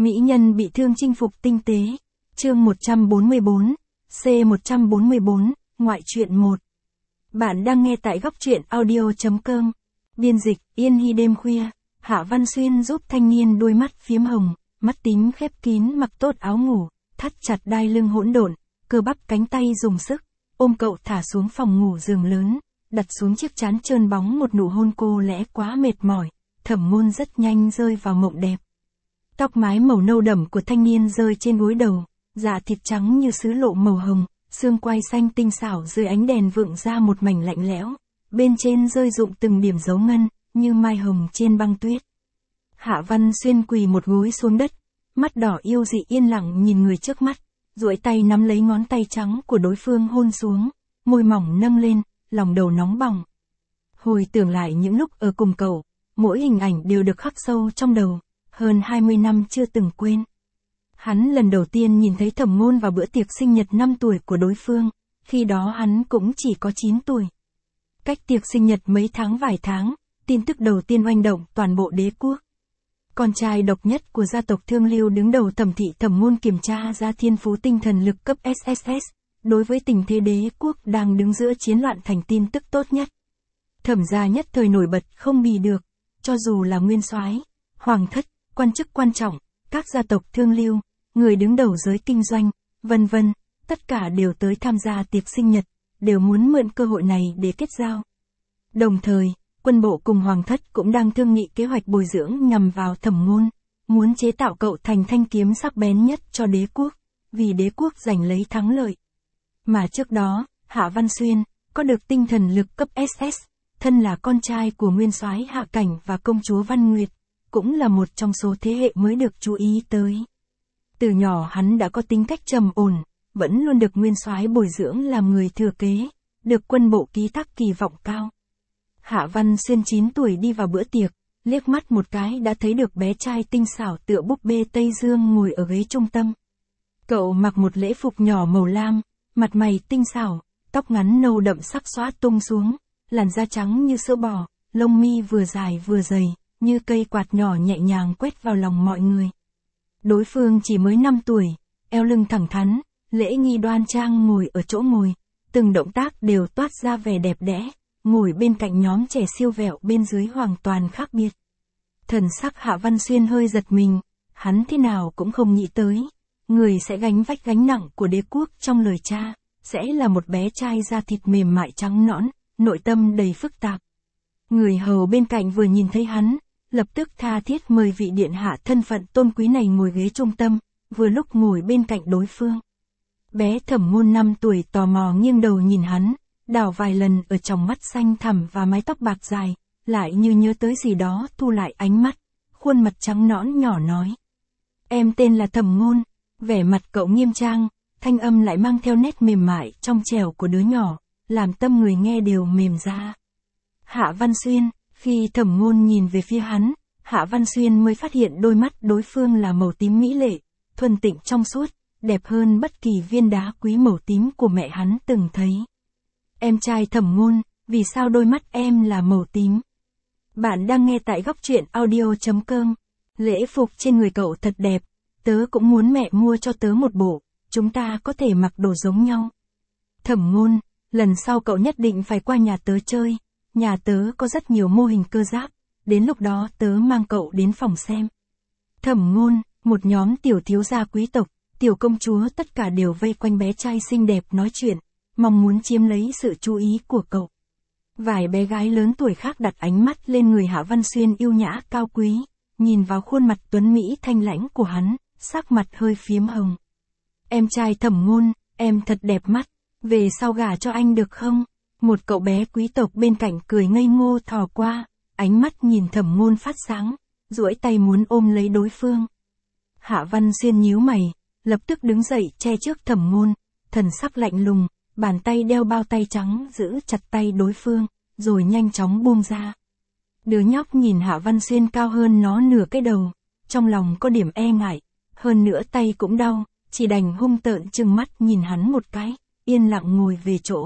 Mỹ nhân bị thương chinh phục tinh tế. Chương 144, C144, ngoại truyện 1. Bạn đang nghe tại góc truyện audio.com. Biên dịch, Yên Hy. Đêm khuya, Hạ Văn Xuyên giúp thanh niên đôi mắt phiếm hồng, mắt tím khép kín mặc tốt áo ngủ, thắt chặt đai lưng hỗn độn, cơ bắp cánh tay dùng sức, ôm cậu thả xuống phòng ngủ giường lớn, đặt xuống chiếc trán trơn bóng một nụ hôn cô lẽ quá mệt mỏi. Thẩm Ngôn rất nhanh rơi vào mộng đẹp. Tóc mái màu nâu đậm của thanh niên rơi trên gối đầu, da thịt trắng như sứ lộ màu hồng, xương quai xanh tinh xảo dưới ánh đèn vượng ra một mảnh lạnh lẽo, bên trên rơi rụng từng điểm dấu ngân, như mai hồng trên băng tuyết. Hạ Văn Xuyên quỳ một gối xuống đất, mắt đỏ yêu dị yên lặng nhìn người trước mắt, duỗi tay nắm lấy ngón tay trắng của đối phương hôn xuống, môi mỏng nâng lên, lòng đầu nóng bỏng. Hồi tưởng lại những lúc ở cùng cậu, mỗi hình ảnh đều được khắc sâu trong đầu, hơn 20 năm chưa từng quên. Hắn lần đầu tiên nhìn thấy Thẩm Ngôn vào bữa tiệc sinh nhật 5 tuổi của đối phương, khi đó hắn cũng chỉ có 9 tuổi. Cách tiệc sinh nhật mấy tháng vài tháng, tin tức đầu tiên oanh động toàn bộ đế quốc. Con trai độc nhất của gia tộc Thương Lưu đứng đầu thẩm thị Thẩm Ngôn kiểm tra ra thiên phú tinh thần lực cấp SSS, đối với tình thế đế quốc đang đứng giữa chiến loạn thành tin tức tốt nhất. Thẩm gia nhất thời nổi bật không bì được, cho dù là nguyên soái, hoàng thất, quan chức quan trọng, các gia tộc Thương Lưu, người đứng đầu giới kinh doanh, vân vân, tất cả đều tới tham gia tiệc sinh nhật, đều muốn mượn cơ hội này để kết giao. Đồng thời, quân bộ cùng hoàng thất cũng đang thương nghị kế hoạch bồi dưỡng nhằm vào Thẩm Ngôn, muốn chế tạo cậu thành thanh kiếm sắc bén nhất cho đế quốc, vì đế quốc giành lấy thắng lợi. Mà trước đó, Hạ Văn Xuyên có được tinh thần lực cấp SS, thân là con trai của nguyên soái Hạ Cảnh và công chúa Văn Nguyệt, cũng là một trong số thế hệ mới được chú ý tới. Từ nhỏ hắn đã có tính cách trầm ổn, vẫn luôn được nguyên soái bồi dưỡng làm người thừa kế, được quân bộ ký thác kỳ vọng cao. Hạ Văn Xuyên 9 tuổi đi vào bữa tiệc, liếc mắt một cái đã thấy được bé trai tinh xảo tựa búp bê Tây Dương ngồi ở ghế trung tâm. Cậu mặc một lễ phục nhỏ màu lam, mặt mày tinh xảo, tóc ngắn nâu đậm sắc xõa tung xuống, làn da trắng như sữa bò, lông mi vừa dài vừa dày, như cây quạt nhỏ nhẹ nhàng quét vào lòng mọi người. Đối phương chỉ mới 5 tuổi, eo lưng thẳng thắn, lễ nghi đoan trang ngồi ở chỗ ngồi, từng động tác đều toát ra vẻ đẹp đẽ, ngồi bên cạnh nhóm trẻ siêu vẹo bên dưới hoàn toàn khác biệt. Thần sắc Hạ Văn Xuyên hơi giật mình, hắn thế nào cũng không nghĩ tới, người sẽ gánh vác gánh nặng của đế quốc trong lời cha, sẽ là một bé trai da thịt mềm mại trắng nõn, nội tâm đầy phức tạp. Người hầu bên cạnh vừa nhìn thấy hắn, lập tức tha thiết mời vị điện hạ thân phận tôn quý này ngồi ghế trung tâm, vừa lúc ngồi bên cạnh đối phương. Bé Thẩm Ngôn 5 tuổi tò mò nghiêng đầu nhìn hắn, đảo vài lần ở trong mắt xanh thẳm và mái tóc bạc dài, lại như nhớ tới gì đó thu lại ánh mắt, khuôn mặt trắng nõn nhỏ nói. Em tên là Thẩm Ngôn, vẻ mặt cậu nghiêm trang, thanh âm lại mang theo nét mềm mại trong trẻo của đứa nhỏ, làm tâm người nghe đều mềm ra. Hạ Văn Xuyên, khi Thẩm Ngôn nhìn về phía hắn, Hạ Văn Xuyên mới phát hiện đôi mắt đối phương là màu tím mỹ lệ, thuần tịnh trong suốt, đẹp hơn bất kỳ viên đá quý màu tím của mẹ hắn từng thấy. Em trai Thẩm Ngôn, vì sao đôi mắt em là màu tím? Bạn đang nghe tại góc truyện audio.com. Lễ phục trên người cậu thật đẹp, tớ cũng muốn mẹ mua cho tớ một bộ, chúng ta có thể mặc đồ giống nhau. Thẩm Ngôn, lần sau cậu nhất định phải qua nhà tớ chơi, nhà tớ có rất nhiều mô hình cơ giáp, đến lúc đó tớ mang cậu đến phòng xem. Thẩm Ngôn, một nhóm tiểu thiếu gia quý tộc, tiểu công chúa tất cả đều vây quanh bé trai xinh đẹp nói chuyện, mong muốn chiếm lấy sự chú ý của cậu. Vài bé gái lớn tuổi khác đặt ánh mắt lên người Hạ Văn Xuyên yêu nhã cao quý, nhìn vào khuôn mặt tuấn mỹ thanh lãnh của hắn, sắc mặt hơi phiếm hồng. Em trai Thẩm Ngôn, em thật đẹp mắt, về sau gả cho anh được không? Một cậu bé quý tộc bên cạnh cười ngây ngô thò qua, ánh mắt nhìn Thẩm Ngôn phát sáng, duỗi tay muốn ôm lấy đối phương. Hạ Văn Xuyên nhíu mày, lập tức đứng dậy che trước Thẩm Ngôn, thần sắc lạnh lùng, bàn tay đeo bao tay trắng giữ chặt tay đối phương, rồi nhanh chóng buông ra. Đứa nhóc nhìn Hạ Văn Xuyên cao hơn nó nửa cái đầu, trong lòng có điểm e ngại, hơn nữa tay cũng đau, chỉ đành hung tợn trừng mắt nhìn hắn một cái, yên lặng ngồi về chỗ.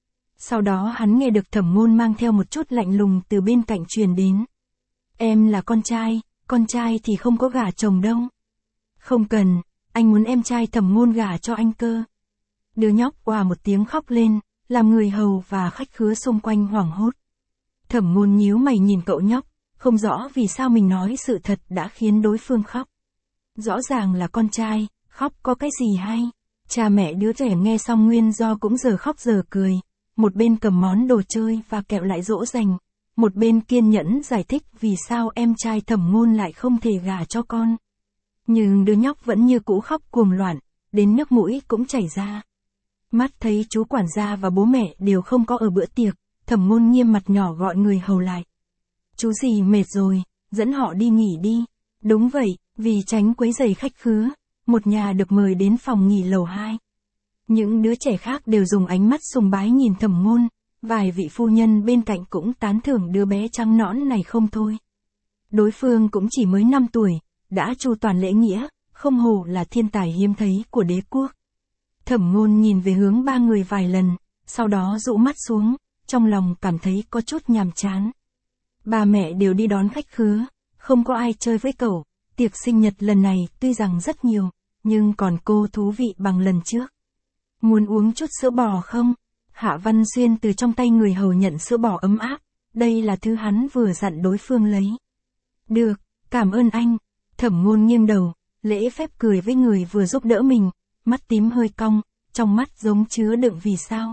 Sau đó hắn nghe được Thẩm Ngôn mang theo một chút lạnh lùng từ bên cạnh truyền đến. Em là con trai thì không có gả chồng đâu. Không cần, anh muốn em trai Thẩm Ngôn gả cho anh cơ. Đứa nhóc òa một tiếng khóc lên, làm người hầu và khách khứa xung quanh hoảng hốt. Thẩm Ngôn nhíu mày nhìn cậu nhóc, không rõ vì sao mình nói sự thật đã khiến đối phương khóc. Rõ ràng là con trai, khóc có cái gì hay. Cha mẹ đứa trẻ nghe xong nguyên do cũng giờ khóc giờ cười, một bên cầm món đồ chơi và kẹo lại dỗ dành, một bên kiên nhẫn giải thích vì sao em trai Thẩm Ngôn lại không thể gả cho con. Nhưng đứa nhóc vẫn như cũ khóc cuồng loạn, đến nước mũi cũng chảy ra. Mắt thấy chú quản gia và bố mẹ đều không có ở bữa tiệc, Thẩm Ngôn nghiêm mặt nhỏ gọi người hầu lại. Chú gì mệt rồi, dẫn họ đi nghỉ đi. Đúng vậy, vì tránh quấy rầy khách khứa, một nhà được mời đến phòng nghỉ lầu 2. Những đứa trẻ khác đều dùng ánh mắt sùng bái nhìn Thẩm Ngôn, vài vị phu nhân bên cạnh cũng tán thưởng đứa bé trắng nõn này không thôi. Đối phương cũng chỉ mới 5 tuổi, đã chu toàn lễ nghĩa, không hổ là thiên tài hiếm thấy của đế quốc. Thẩm Ngôn nhìn về hướng ba người vài lần, sau đó dụ mắt xuống, trong lòng cảm thấy có chút nhàm chán. Ba mẹ đều đi đón khách khứa, không có ai chơi với cậu, tiệc sinh nhật lần này tuy rằng rất nhiều, nhưng còn cô thú vị bằng lần trước. Muốn uống chút sữa bò không? Hạ Văn Xuyên từ trong tay người hầu nhận sữa bò ấm áp, đây là thứ hắn vừa dặn đối phương lấy. Được, cảm ơn anh. Thẩm Ngôn nghiêng đầu, lễ phép cười với người vừa giúp đỡ mình, mắt tím hơi cong, trong mắt giống chứa đựng vì sao.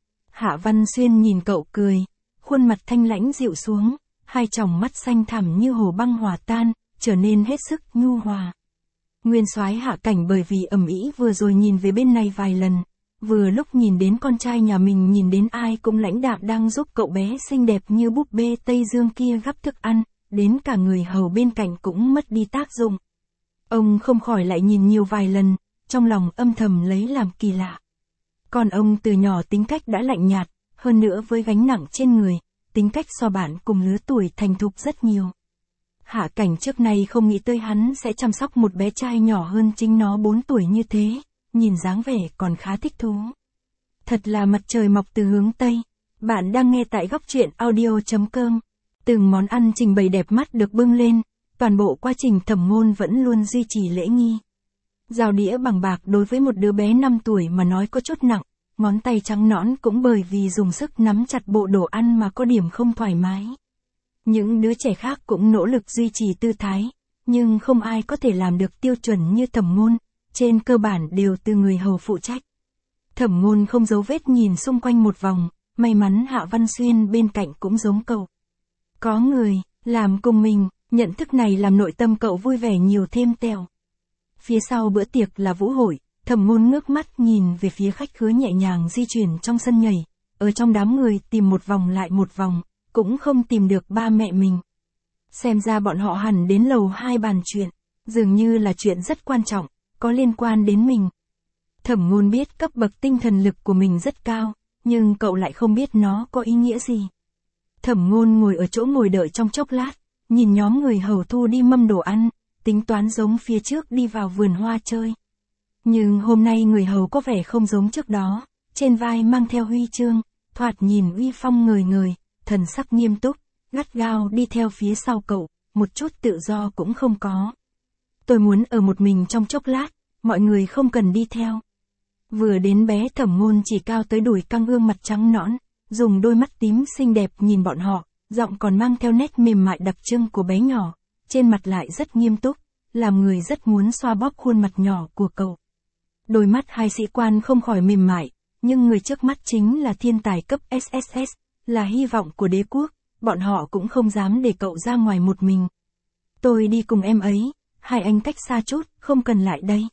Hạ Văn Xuyên nhìn cậu cười, khuôn mặt thanh lãnh dịu xuống, hai tròng mắt xanh thẳm như hồ băng hòa tan, trở nên hết sức nhu hòa. Nguyên soái Hạ Cảnh bởi vì ầm ĩ vừa rồi nhìn về bên này vài lần, vừa lúc nhìn đến con trai nhà mình nhìn đến ai cũng lãnh đạm đang giúp cậu bé xinh đẹp như búp bê Tây Dương kia gắp thức ăn, đến cả người hầu bên cạnh cũng mất đi tác dụng. Ông không khỏi lại nhìn nhiều vài lần, trong lòng âm thầm lấy làm kỳ lạ. Còn ông từ nhỏ tính cách đã lạnh nhạt, hơn nữa với gánh nặng trên người, tính cách so bạn cùng lứa tuổi thành thục rất nhiều. Hạ Cảnh trước nay không nghĩ tới hắn sẽ chăm sóc một bé trai nhỏ hơn chính nó 4 tuổi như thế, nhìn dáng vẻ còn khá thích thú. Thật là mặt trời mọc từ hướng Tây. Bạn đang nghe tại góc truyện audio.com. Từng món ăn trình bày đẹp mắt được bưng lên, toàn bộ quá trình Thẩm Ngôn vẫn luôn duy trì lễ nghi. Dao đĩa bằng bạc đối với một đứa bé 5 tuổi mà nói có chút nặng, ngón tay trắng nõn cũng bởi vì dùng sức nắm chặt bộ đồ ăn mà có điểm không thoải mái. Những đứa trẻ khác cũng nỗ lực duy trì tư thái, nhưng không ai có thể làm được tiêu chuẩn như Thẩm Ngôn, trên cơ bản đều từ người hầu phụ trách. Thẩm Ngôn không giấu vết nhìn xung quanh một vòng, may mắn Hạ Văn Xuyên bên cạnh cũng giống cậu. Có người, làm cùng mình, nhận thức này làm nội tâm cậu vui vẻ nhiều thêm tèo. Phía sau bữa tiệc là vũ hội, Thẩm Ngôn ngước mắt nhìn về phía khách khứa nhẹ nhàng di chuyển trong sân nhảy, ở trong đám người tìm một vòng lại một vòng, cũng không tìm được ba mẹ mình. Xem ra bọn họ hẳn đến lầu 2 bàn chuyện, dường như là chuyện rất quan trọng, có liên quan đến mình. Thẩm Ngôn biết cấp bậc tinh thần lực của mình rất cao, nhưng cậu lại không biết nó có ý nghĩa gì. Thẩm Ngôn ngồi ở chỗ ngồi đợi trong chốc lát, nhìn nhóm người hầu thu đi mâm đồ ăn, tính toán giống phía trước đi vào vườn hoa chơi. Nhưng hôm nay người hầu có vẻ không giống trước đó, trên vai mang theo huy chương, thoạt nhìn uy phong ngời ngời, thần sắc nghiêm túc, gắt gao đi theo phía sau cậu, một chút tự do cũng không có. Tôi muốn ở một mình trong chốc lát, mọi người không cần đi theo. Vừa đến bé Thẩm Ngôn chỉ cao tới đùi căng gương mặt trắng nõn, dùng đôi mắt tím xinh đẹp nhìn bọn họ, giọng còn mang theo nét mềm mại đặc trưng của bé nhỏ, trên mặt lại rất nghiêm túc, làm người rất muốn xoa bóp khuôn mặt nhỏ của cậu. Đôi mắt hai sĩ quan không khỏi mềm mại, nhưng người trước mắt chính là thiên tài cấp SSS, là hy vọng của đế quốc, bọn họ cũng không dám để cậu ra ngoài một mình. Tôi đi cùng em ấy, hai anh cách xa chút, không cần lại đây.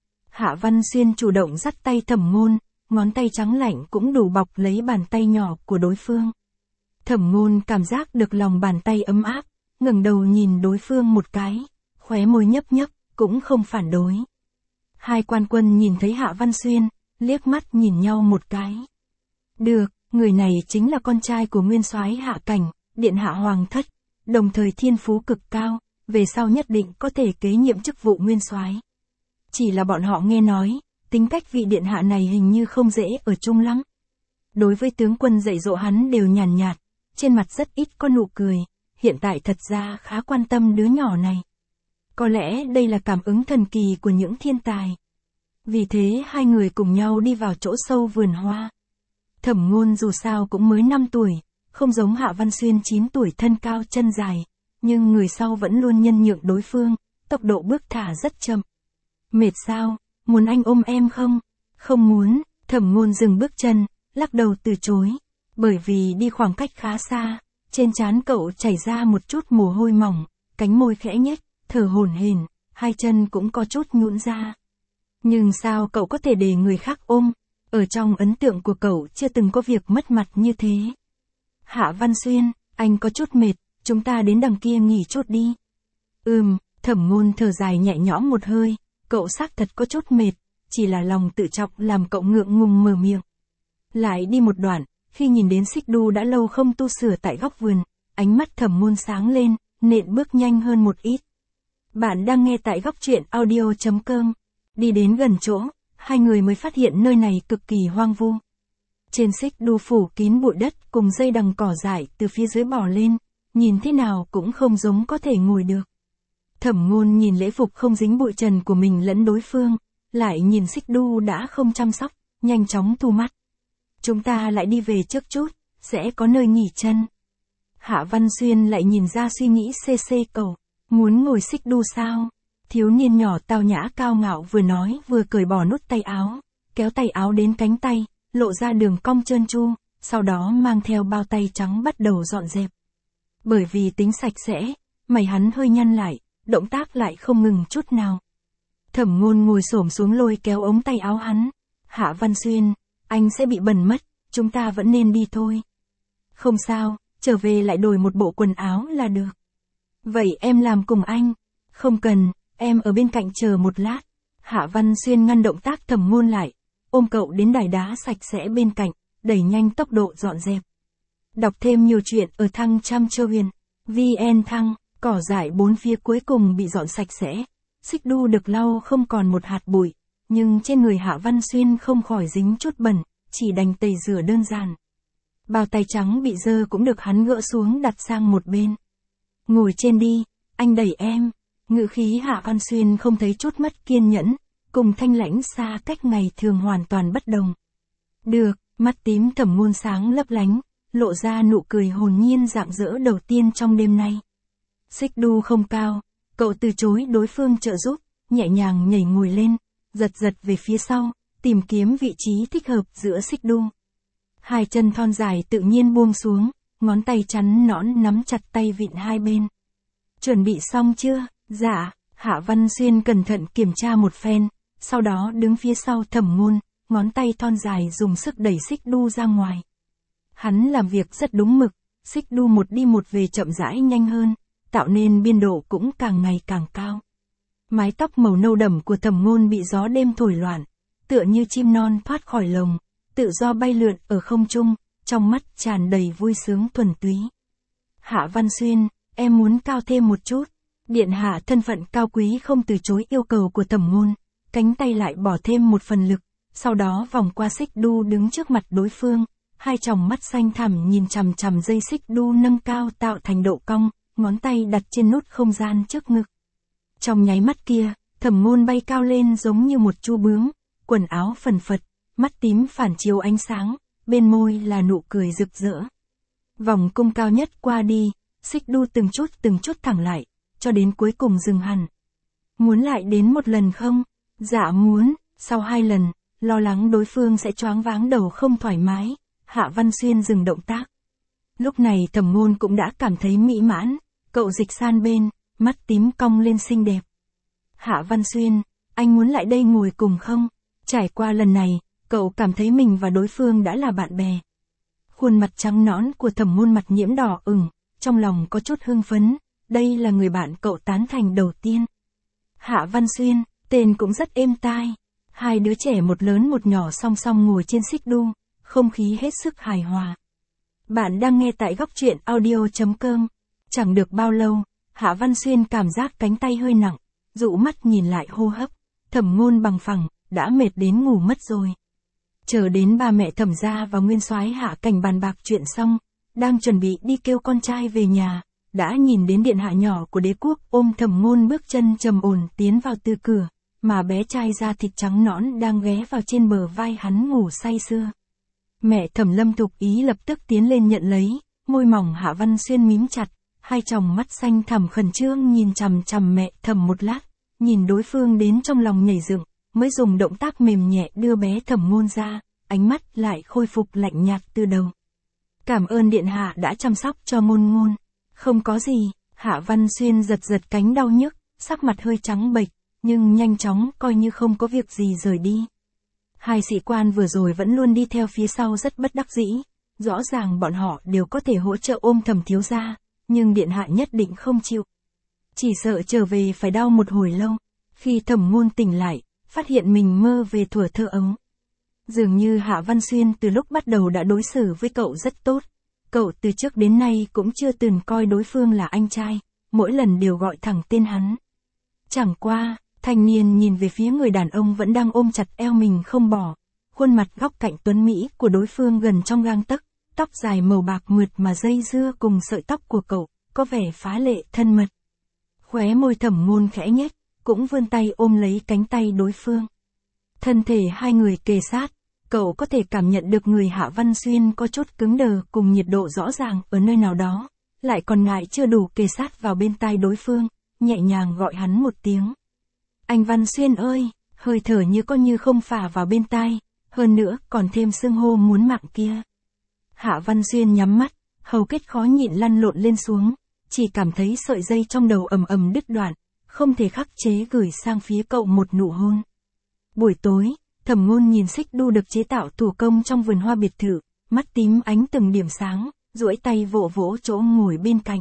Hạ Văn Xuyên chủ động dắt tay Thẩm Ngôn, ngón tay trắng lạnh cũng đủ bọc lấy bàn tay nhỏ của đối phương. Thẩm Ngôn cảm giác được lòng bàn tay ấm áp, ngẩng đầu nhìn đối phương một cái, khóe môi nhấp nhấp, cũng không phản đối. Hai quan quân nhìn thấy Hạ Văn Xuyên, liếc mắt nhìn nhau một cái. Được, người này chính là con trai của nguyên soái Hạ Cảnh, điện hạ hoàng thất, đồng thời thiên phú cực cao, về sau nhất định có thể kế nhiệm chức vụ nguyên soái. Chỉ là bọn họ nghe nói, tính cách vị điện hạ này hình như không dễ ở chung lắm. Đối với tướng quân dạy dỗ hắn đều nhàn nhạt, trên mặt rất ít có nụ cười, hiện tại thật ra khá quan tâm đứa nhỏ này. Có lẽ đây là cảm ứng thần kỳ của những thiên tài. Vì thế hai người cùng nhau đi vào chỗ sâu vườn hoa. Thẩm Ngôn dù sao cũng mới 5 tuổi, không giống Hạ Văn Xuyên 9 tuổi thân cao chân dài, nhưng người sau vẫn luôn nhân nhượng đối phương, tốc độ bước thả rất chậm. Mệt sao, muốn anh ôm em không? Không muốn, Thẩm Ngôn dừng bước chân, lắc đầu từ chối. Bởi vì đi khoảng cách khá xa, trên trán cậu chảy ra một chút mồ hôi mỏng, cánh môi khẽ nhếch, thở hổn hển, hai chân cũng có chút nhũn ra. Nhưng sao cậu có thể để người khác ôm? Ở trong ấn tượng của cậu chưa từng có việc mất mặt như thế. Hạ Văn Xuyên, anh có chút mệt, chúng ta đến đằng kia nghỉ chút đi. Thẩm Ngôn thở dài nhẹ nhõm một hơi, cậu xác thật có chút mệt, chỉ là lòng tự trọng làm cậu ngượng ngùng mở miệng. Lại đi một đoạn, khi nhìn đến xích đu đã lâu không tu sửa tại góc vườn, ánh mắt Thẩm Ngôn sáng lên, nện bước nhanh hơn một ít. Bạn đang nghe tại góc truyện audio.com. Đi đến gần chỗ, hai người mới phát hiện nơi này cực kỳ hoang vu. Trên xích đu phủ kín bụi đất cùng dây đằng cỏ dại từ phía dưới bò lên, nhìn thế nào cũng không giống có thể ngồi được. Thẩm Ngôn nhìn lễ phục không dính bụi trần của mình lẫn đối phương, lại nhìn xích đu đã không chăm sóc, nhanh chóng thu mắt. Chúng ta lại đi về trước chút, sẽ có nơi nghỉ chân. Hạ Văn Xuyên lại nhìn ra suy nghĩ xê cậu, muốn ngồi xích đu sao? Thiếu niên nhỏ tao nhã cao ngạo vừa nói vừa cởi bỏ nút tay áo, kéo tay áo đến cánh tay, lộ ra đường cong trơn tru, sau đó mang theo bao tay trắng bắt đầu dọn dẹp. Bởi vì tính sạch sẽ, mày hắn hơi nhăn lại, động tác lại không ngừng chút nào. Thẩm Ngôn ngồi xổm xuống lôi kéo ống tay áo hắn. Hạ Văn Xuyên, anh sẽ bị bẩn mất, chúng ta vẫn nên đi thôi. Không sao, trở về lại đổi một bộ quần áo là được. Vậy em làm cùng anh. Không cần, em ở bên cạnh chờ một lát. Hạ Văn Xuyên ngăn động tác Thẩm Ngôn lại, ôm cậu đến đài đá sạch sẽ bên cạnh, đẩy nhanh tốc độ dọn dẹp. Đọc thêm nhiều chuyện ở Thăng Trăm Châu Huyền. VN Thăng, cỏ dại bốn phía cuối cùng bị dọn sạch sẽ. Xích đu được lau không còn một hạt bụi, nhưng trên người Hạ Văn Xuyên không khỏi dính chút bẩn, chỉ đành tẩy rửa đơn giản. Bao tay trắng bị dơ cũng được hắn gỡ xuống đặt sang một bên. Ngồi trên đi, anh đẩy em. Ngữ khí Hạ Văn Xuyên không thấy chút mất kiên nhẫn, cùng thanh lãnh xa cách ngày thường hoàn toàn bất đồng. Được, mắt tím Thẩm Ngôn sáng lấp lánh, lộ ra nụ cười hồn nhiên rạng rỡ đầu tiên trong đêm nay. Xích đu không cao, cậu từ chối đối phương trợ giúp, nhẹ nhàng nhảy ngồi lên, giật về phía sau, tìm kiếm vị trí thích hợp giữa xích đu. Hai chân thon dài tự nhiên buông xuống, ngón tay trắng nõn nắm chặt tay vịn hai bên. Chuẩn bị xong chưa? Dạ, Hạ Văn Xuyên cẩn thận kiểm tra một phen, sau đó đứng phía sau Thẩm Ngôn, ngón tay thon dài dùng sức đẩy xích đu ra ngoài. Hắn làm việc rất đúng mực, xích đu một đi một về chậm rãi nhanh hơn, tạo nên biên độ cũng càng ngày càng cao. Mái tóc màu nâu đậm của Thẩm Ngôn bị gió đêm thổi loạn, tựa như chim non thoát khỏi lồng, tự do bay lượn ở không trung, trong mắt tràn đầy vui sướng thuần túy. Hạ Văn Xuyên, em muốn cao thêm một chút. Điện hạ thân phận cao quý không từ chối yêu cầu của Thẩm Ngôn, cánh tay lại bỏ thêm một phần lực, sau đó vòng qua xích đu đứng trước mặt đối phương, hai tròng mắt xanh thẳm nhìn chằm chằm dây xích đu nâng cao tạo thành độ cong, ngón tay đặt trên nút không gian trước ngực. Trong nháy mắt kia, Thẩm Ngôn bay cao lên giống như một chu bướm, quần áo phần phật, mắt tím phản chiếu ánh sáng, bên môi là nụ cười rực rỡ. Vòng cung cao nhất qua đi, xích đu từng chút thẳng lại, cho đến cuối cùng dừng hẳn. Muốn lại đến một lần không? Dạ muốn. Sau 2 lần, lo lắng đối phương sẽ choáng váng đầu không thoải mái, Hạ Văn Xuyên dừng động tác. Lúc này Thẩm Ngôn cũng đã cảm thấy mỹ mãn, cậu dịch sang bên, mắt tím cong lên xinh đẹp. Hạ Văn Xuyên, anh muốn lại đây ngồi cùng không? Trải qua lần này, cậu cảm thấy mình và đối phương đã là bạn bè. Khuôn mặt trắng nõn của Thẩm Ngôn mặt nhiễm đỏ ửng, trong lòng có chút hưng phấn, đây là người bạn cậu tán thành đầu tiên. Hạ Văn Xuyên, tên cũng rất êm tai. Hai đứa trẻ một lớn một nhỏ song song ngồi trên xích đu, không khí hết sức hài hòa. Bạn đang nghe tại góc truyện audio.com. Chẳng được bao lâu, Hạ Văn Xuyên cảm giác cánh tay hơi nặng, dụ mắt nhìn lại hô hấp, Thẩm Ngôn bằng phẳng, đã mệt đến ngủ mất rồi. Chờ đến ba mẹ Thẩm gia và Nguyên Soái Hạ Cảnh bàn bạc chuyện xong, đang chuẩn bị đi kêu con trai về nhà, đã nhìn đến điện hạ nhỏ của đế quốc ôm Thẩm Ngôn bước chân trầm ổn tiến vào từ cửa, mà bé trai da thịt trắng nõn đang ghé vào trên bờ vai hắn ngủ say sưa. Mẹ Thẩm Lâm Thục Ý lập tức tiến lên nhận lấy, môi mỏng Hạ Văn Xuyên mím chặt, hai tròng mắt xanh thẳm khẩn trương nhìn chằm chằm mẹ Thẩm một lát, nhìn đối phương đến trong lòng nhảy dựng, mới dùng động tác mềm nhẹ đưa bé Thẩm Ngôn ra, ánh mắt lại khôi phục lạnh nhạt từ đầu. Cảm ơn điện hạ đã chăm sóc cho Ngôn Ngôn. Không có gì, Hạ Văn Xuyên giật giật cánh đau nhức, sắc mặt hơi trắng bệch, nhưng nhanh chóng coi như không có việc gì rời đi. Hai sĩ quan vừa rồi vẫn luôn đi theo phía sau rất bất đắc dĩ, rõ ràng bọn họ đều có thể hỗ trợ ôm Thẩm thiếu gia, nhưng điện hạ nhất định không chịu. Chỉ sợ trở về phải đau một hồi lâu. Khi Thẩm Ngôn tỉnh lại, phát hiện mình mơ về thuở thơ ấu. Dường như Hạ Văn Xuyên từ lúc bắt đầu đã đối xử với cậu rất tốt. Cậu từ trước đến nay cũng chưa từng coi đối phương là anh trai, mỗi lần đều gọi thẳng tên hắn. Chẳng qua, thanh niên nhìn về phía người đàn ông vẫn đang ôm chặt eo mình không bỏ, khuôn mặt góc cạnh tuấn mỹ của đối phương gần trong gang tấc, tóc dài màu bạc mượt mà dây dưa cùng sợi tóc của cậu, có vẻ phá lệ thân mật. Khóe môi Thẩm Ngôn khẽ nhếch, cũng vươn tay ôm lấy cánh tay đối phương. Thân thể hai người kề sát, cậu có thể cảm nhận được người Hạ Văn Xuyên có chút cứng đờ cùng nhiệt độ rõ ràng ở nơi nào đó, lại còn ngại chưa đủ kề sát vào bên tai đối phương, nhẹ nhàng gọi hắn một tiếng. Anh Văn Xuyên ơi, hơi thở như có như không phả vào bên tai, hơn nữa còn thêm xưng hô muốn mạng kia. Hạ Văn Xuyên nhắm mắt, hầu kết khó nhịn lăn lộn lên xuống, chỉ cảm thấy sợi dây trong đầu ầm ầm đứt đoạn, không thể khắc chế gửi sang phía cậu một nụ hôn. Buổi tối, Thẩm Ngôn nhìn xích đu được chế tạo thủ công trong vườn hoa biệt thự, mắt tím ánh từng điểm sáng, duỗi tay vỗ vỗ chỗ ngồi bên cạnh.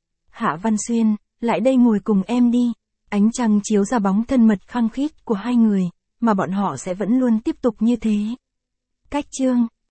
Hạ Văn Xuyên, lại đây ngồi cùng em đi. Ánh trăng chiếu ra bóng thân mật khăng khít của hai người, mà bọn họ sẽ vẫn luôn tiếp tục như thế. Cách chương